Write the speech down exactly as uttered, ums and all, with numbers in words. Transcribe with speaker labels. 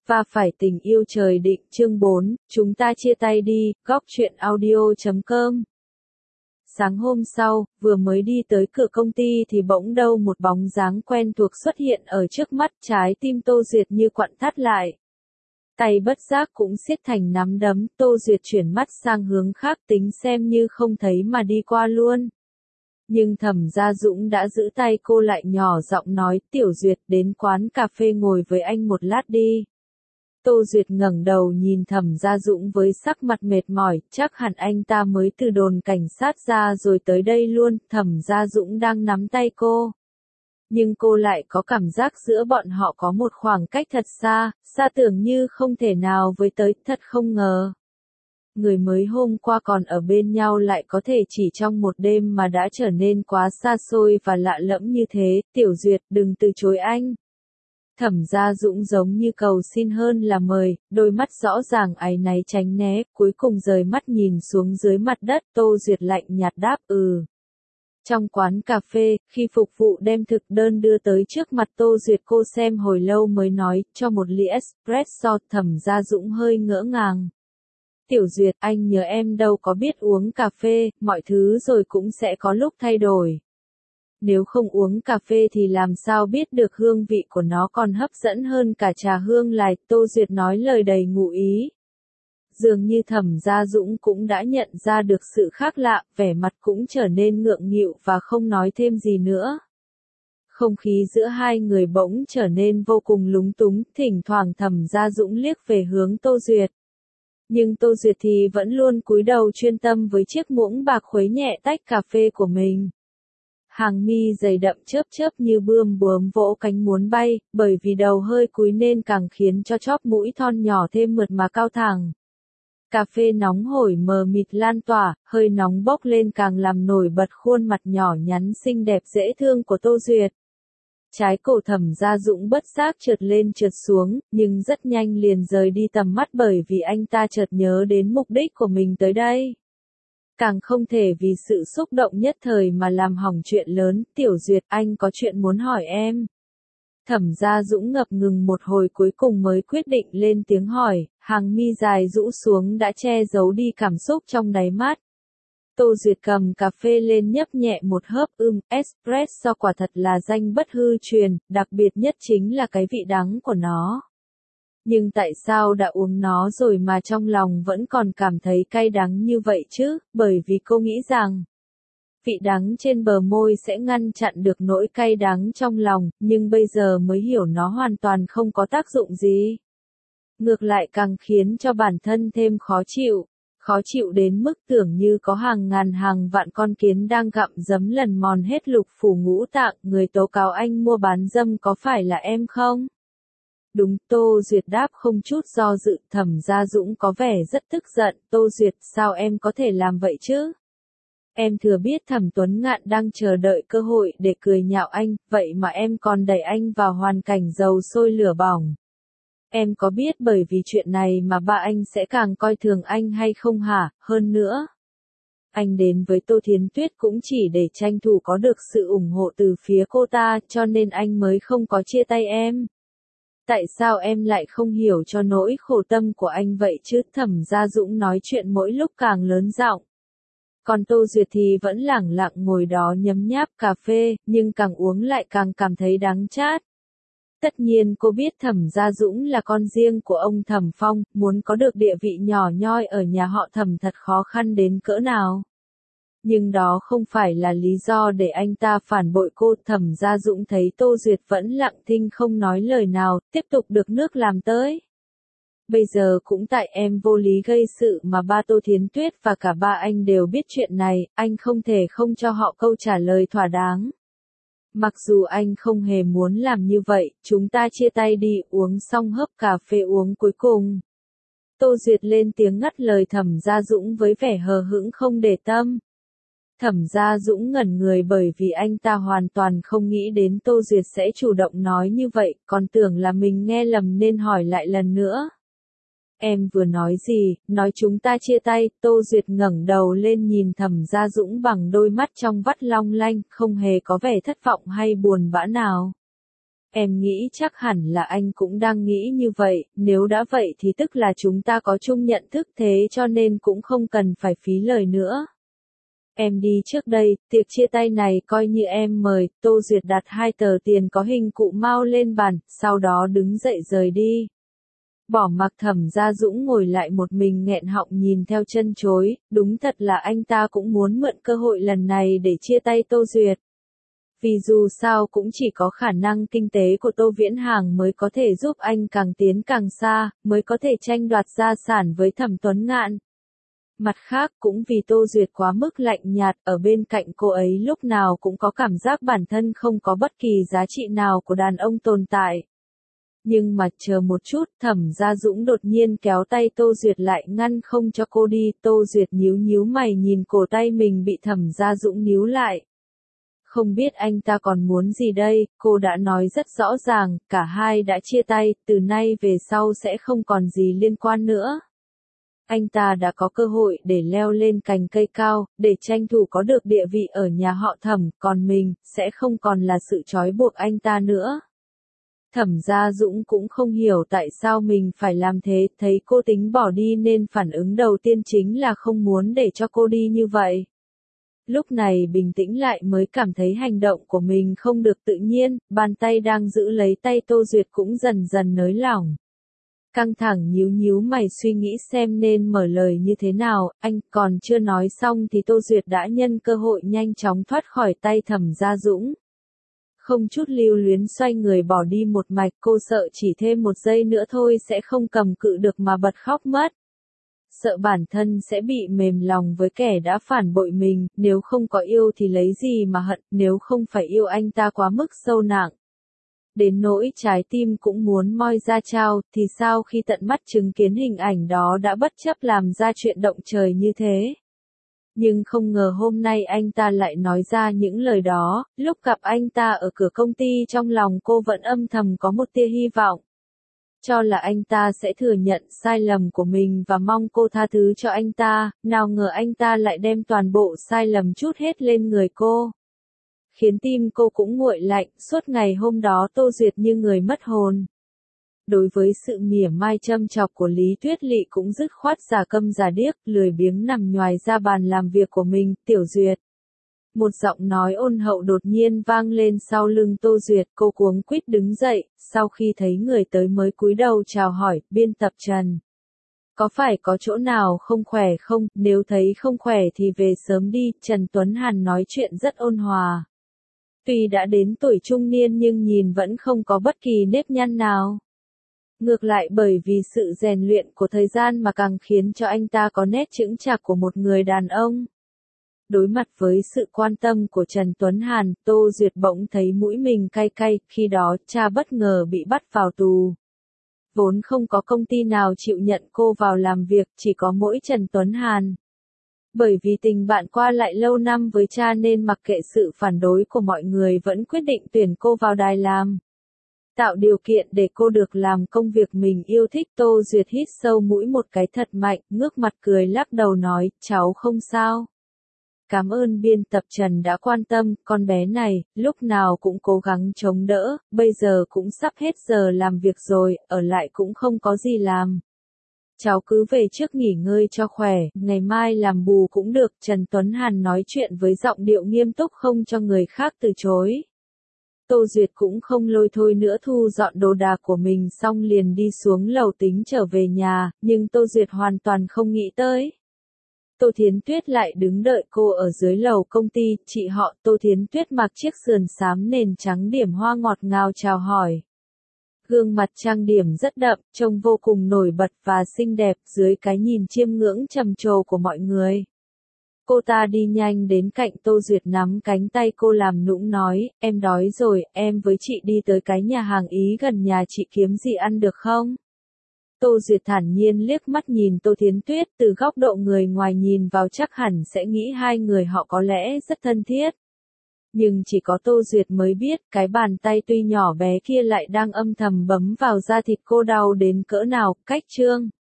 Speaker 1: Và phải tình yêu trời định chương bốn, chúng ta chia tay đi, góc truyện audio chấm com. Sáng hôm sau, vừa mới đi tới cửa công ty thì bỗng đâu một bóng dáng quen thuộc xuất hiện ở trước mắt, trái tim Tô Duyệt như quặn thắt lại. Tay bất giác cũng siết thành nắm đấm, Tô Duyệt chuyển mắt sang hướng khác tính xem như không thấy mà đi qua luôn. Nhưng Thẩm Gia Dũng đã giữ tay cô lại nhỏ giọng nói, Tiểu Duyệt đến quán cà phê ngồi với anh một lát đi. Tô Duyệt ngẩng đầu nhìn Thẩm Gia Dũng với sắc mặt mệt mỏi, chắc hẳn anh ta mới từ đồn cảnh sát ra rồi tới đây luôn, Thẩm Gia Dũng đang nắm tay cô. Nhưng cô lại có cảm giác giữa bọn họ có một khoảng cách thật xa, xa tưởng như không thể nào với tới, thật không ngờ. Người mới hôm qua còn ở bên nhau lại có thể chỉ trong một đêm mà đã trở nên quá xa xôi và lạ lẫm như thế, Tiểu Duyệt đừng từ chối anh. Thẩm Gia Dũng giống như cầu xin hơn là mời, đôi mắt rõ ràng áy náy tránh né, cuối cùng rời mắt nhìn xuống dưới mặt đất, Tô Duyệt lạnh nhạt đáp ừ. Trong quán cà phê, khi phục vụ đem thực đơn đưa tới trước mặt Tô Duyệt cô xem hồi lâu mới nói, cho một ly espresso, Thẩm Gia Dũng hơi ngỡ ngàng. Tiểu Duyệt, anh nhớ em đâu có biết uống cà phê, mọi thứ rồi cũng sẽ có lúc thay đổi. Nếu không uống cà phê thì làm sao biết được hương vị của nó còn hấp dẫn hơn cả trà hương lại, Tô Duyệt nói lời đầy ngụ ý. Dường như Thẩm Gia Dũng cũng đã nhận ra được sự khác lạ, vẻ mặt cũng trở nên ngượng nghịu và không nói thêm gì nữa. Không khí giữa hai người bỗng trở nên vô cùng lúng túng, thỉnh thoảng Thẩm Gia Dũng liếc về hướng Tô Duyệt. Nhưng Tô Duyệt thì vẫn luôn cúi đầu chuyên tâm với chiếc muỗng bạc khuấy nhẹ tách cà phê của mình. Hàng mi dày đậm chớp chớp như bươm bướm vỗ cánh muốn bay, bởi vì đầu hơi cúi nên càng khiến cho chóp mũi thon nhỏ thêm mượt mà cao thẳng. Cà phê nóng hổi mờ mịt lan tỏa, hơi nóng bốc lên càng làm nổi bật khuôn mặt nhỏ nhắn xinh đẹp dễ thương của Tô Duyệt. Trái cổ Thẩm Gia Dũng bất giác trượt lên trượt xuống, nhưng rất nhanh liền rời đi tầm mắt bởi vì anh ta chợt nhớ đến mục đích của mình tới đây. Càng không thể vì sự xúc động nhất thời mà làm hỏng chuyện lớn, Tiểu Duyệt anh có chuyện muốn hỏi em. Thẩm Gia Dũng ngập ngừng một hồi cuối cùng mới quyết định lên tiếng hỏi, hàng mi dài rũ xuống đã che giấu đi cảm xúc trong đáy mắt. Tô Duyệt cầm cà phê lên nhấp nhẹ một hớp ưm, espresso quả thật là danh bất hư truyền, đặc biệt nhất chính là cái vị đắng của nó. Nhưng tại sao đã uống nó rồi mà trong lòng vẫn còn cảm thấy cay đắng như vậy chứ, bởi vì cô nghĩ rằng vị đắng trên bờ môi sẽ ngăn chặn được nỗi cay đắng trong lòng, nhưng bây giờ mới hiểu nó hoàn toàn không có tác dụng gì. Ngược lại càng khiến cho bản thân thêm khó chịu, khó chịu đến mức tưởng như có hàng ngàn hàng vạn con kiến đang gặm giấm lần mòn hết lục phủ ngũ tạng, người tố cáo anh mua bán dâm có phải là em không? Đúng, Tô Duyệt đáp không chút do dự, Thẩm Gia Dũng có vẻ rất tức giận, Tô Duyệt sao em có thể làm vậy chứ? Em thừa biết Thẩm Tuấn Ngạn đang chờ đợi cơ hội để cười nhạo anh, vậy mà em còn đẩy anh vào hoàn cảnh dầu sôi lửa bỏng. Em có biết bởi vì chuyện này mà ba anh sẽ càng coi thường anh hay không hả? Hơn nữa, anh đến với Tô Thiến Tuyết cũng chỉ để tranh thủ có được sự ủng hộ từ phía cô ta, cho nên anh mới không có chia tay em. Tại sao em lại không hiểu cho nỗi khổ tâm của anh vậy chứ? Thẩm Gia Dũng nói chuyện mỗi lúc càng lớn giọng. Còn Tô Duyệt thì vẫn lẳng lặng ngồi đó nhấm nháp cà phê, nhưng càng uống lại càng cảm thấy đắng chát. Tất nhiên cô biết Thẩm Gia Dũng là con riêng của ông Thẩm Phong, muốn có được địa vị nhỏ nhoi ở nhà họ Thẩm thật khó khăn đến cỡ nào. Nhưng đó không phải là lý do để anh ta phản bội cô. Thẩm Gia Dũng thấy Tô Duyệt vẫn lặng thinh không nói lời nào, tiếp tục được nước làm tới. Bây giờ cũng tại em vô lý gây sự mà ba Tô Thiến Tuyết và cả ba anh đều biết chuyện này, anh không thể không cho họ câu trả lời thỏa đáng. Mặc dù anh không hề muốn làm như vậy, chúng ta chia tay đi, uống xong hớp cà phê uống cuối cùng. Tô Duyệt lên tiếng ngắt lời Thẩm Gia Dũng với vẻ hờ hững không để tâm. Thẩm Gia Dũng ngẩn người bởi vì anh ta hoàn toàn không nghĩ đến Tô Duyệt sẽ chủ động nói như vậy, còn tưởng là mình nghe lầm nên hỏi lại lần nữa. Em vừa nói gì, nói chúng ta chia tay, Tô Duyệt ngẩng đầu lên nhìn Thẩm Gia Dũng bằng đôi mắt trong vắt long lanh, không hề có vẻ thất vọng hay buồn bã nào. Em nghĩ chắc hẳn là anh cũng đang nghĩ như vậy, nếu đã vậy thì tức là chúng ta có chung nhận thức thế cho nên cũng không cần phải phí lời nữa. Em đi trước đây, tiệc chia tay này coi như em mời, Tô Duyệt đặt hai tờ tiền có hình cụ Mao lên bàn, sau đó đứng dậy rời đi. Bỏ mặc Thẩm Gia Dũng ngồi lại một mình nghẹn họng nhìn theo chân chối, đúng thật là anh ta cũng muốn mượn cơ hội lần này để chia tay Tô Duyệt. Vì dù sao cũng chỉ có khả năng kinh tế của Tô Viễn Hàng mới có thể giúp anh càng tiến càng xa, mới có thể tranh đoạt gia sản với Thẩm Tuấn Ngạn. Mặt khác cũng vì Tô Duyệt quá mức lạnh nhạt, ở bên cạnh cô ấy lúc nào cũng có cảm giác bản thân không có bất kỳ giá trị nào của đàn ông tồn tại. Nhưng mà chờ một chút, Thẩm Gia Dũng đột nhiên kéo tay Tô Duyệt lại ngăn không cho cô đi, Tô Duyệt nhíu nhíu mày nhìn cổ tay mình bị Thẩm Gia Dũng níu lại. Không biết anh ta còn muốn gì đây, cô đã nói rất rõ ràng, cả hai đã chia tay, từ nay về sau sẽ không còn gì liên quan nữa. Anh ta đã có cơ hội để leo lên cành cây cao, để tranh thủ có được địa vị ở nhà họ Thẩm, còn mình, sẽ không còn là sự trói buộc anh ta nữa. Thẩm Gia Dũng cũng không hiểu tại sao mình phải làm thế, thấy cô tính bỏ đi nên phản ứng đầu tiên chính là không muốn để cho cô đi như vậy. Lúc này bình tĩnh lại mới cảm thấy hành động của mình không được tự nhiên, bàn tay đang giữ lấy tay Tô Duyệt cũng dần dần nới lỏng. Căng thẳng nhíu nhíu mày suy nghĩ xem nên mở lời như thế nào, anh còn chưa nói xong thì Tô Duyệt đã nhân cơ hội nhanh chóng thoát khỏi tay Thẩm Gia Dũng. Không chút lưu luyến xoay người bỏ đi một mạch, cô sợ chỉ thêm một giây nữa thôi sẽ không cầm cự được mà bật khóc mất. Sợ bản thân sẽ bị mềm lòng với kẻ đã phản bội mình, nếu không có yêu thì lấy gì mà hận, nếu không phải yêu anh ta quá mức sâu nặng. Đến nỗi trái tim cũng muốn moi ra trao, thì sao khi tận mắt chứng kiến hình ảnh đó đã bất chấp làm ra chuyện động trời như thế. Nhưng không ngờ hôm nay anh ta lại nói ra những lời đó, lúc gặp anh ta ở cửa công ty trong lòng cô vẫn âm thầm có một tia hy vọng. Cho là anh ta sẽ thừa nhận sai lầm của mình và mong cô tha thứ cho anh ta, nào ngờ anh ta lại đem toàn bộ sai lầm trút hết lên người cô. Khiến tim cô cũng nguội lạnh, suốt ngày hôm đó Tô Duyệt như người mất hồn. Đối với sự mỉa mai châm chọc của Lý Tuyết Lị cũng dứt khoát giả câm giả điếc, lười biếng nằm nhoài ra bàn làm việc của mình, Tiểu Duyệt. Một giọng nói ôn hậu đột nhiên vang lên sau lưng Tô Duyệt, cô cuống quýt đứng dậy, sau khi thấy người tới mới cúi đầu chào hỏi, biên tập Trần. Có phải có chỗ nào không khỏe không, nếu thấy không khỏe thì về sớm đi, Trần Tuấn Hàn nói chuyện rất ôn hòa. Tuy đã đến tuổi trung niên nhưng nhìn vẫn không có bất kỳ nếp nhăn nào. Ngược lại bởi vì sự rèn luyện của thời gian mà càng khiến cho anh ta có nét chững chạc của một người đàn ông. Đối mặt với sự quan tâm của Trần Tuấn Hàn, Tô Duyệt bỗng thấy mũi mình cay cay, khi đó cha bất ngờ bị bắt vào tù. Vốn không có công ty nào chịu nhận cô vào làm việc, chỉ có mỗi Trần Tuấn Hàn. Bởi vì tình bạn qua lại lâu năm với cha nên mặc kệ sự phản đối của mọi người vẫn quyết định tuyển cô vào đài làm. Tạo điều kiện để cô được làm công việc mình yêu thích. Tô Duyệt hít sâu mũi một cái thật mạnh, ngước mặt cười lắc đầu nói, cháu không sao. Cảm ơn biên tập Trần đã quan tâm, con bé này, lúc nào cũng cố gắng chống đỡ, bây giờ cũng sắp hết giờ làm việc rồi, ở lại cũng không có gì làm. Cháu cứ về trước nghỉ ngơi cho khỏe, ngày mai làm bù cũng được, Trần Tuấn Hàn nói chuyện với giọng điệu nghiêm túc không cho người khác từ chối. Tô Duyệt cũng không lôi thôi nữa thu dọn đồ đạc của mình xong liền đi xuống lầu tính trở về nhà, nhưng Tô Duyệt hoàn toàn không nghĩ tới. Tô Thiến Tuyết lại đứng đợi cô ở dưới lầu công ty, chị họ Tô Thiến Tuyết mặc chiếc sườn xám nền trắng điểm hoa ngọt ngào chào hỏi. Gương mặt trang điểm rất đậm, trông vô cùng nổi bật và xinh đẹp dưới cái nhìn chiêm ngưỡng trầm trồ của mọi người. Cô ta đi nhanh đến cạnh Tô Duyệt nắm cánh tay cô làm nũng nói, em đói rồi, em với chị đi tới cái nhà hàng Ý gần nhà chị kiếm gì ăn được không? Tô Duyệt thản nhiên liếc mắt nhìn Tô Thiến Tuyết, từ góc độ người ngoài nhìn vào chắc hẳn sẽ nghĩ hai người họ có lẽ rất thân thiết. Nhưng chỉ có Tô Duyệt mới biết, cái bàn tay tuy nhỏ bé kia lại đang âm thầm bấm vào da thịt cô đau đến cỡ nào, cách chương.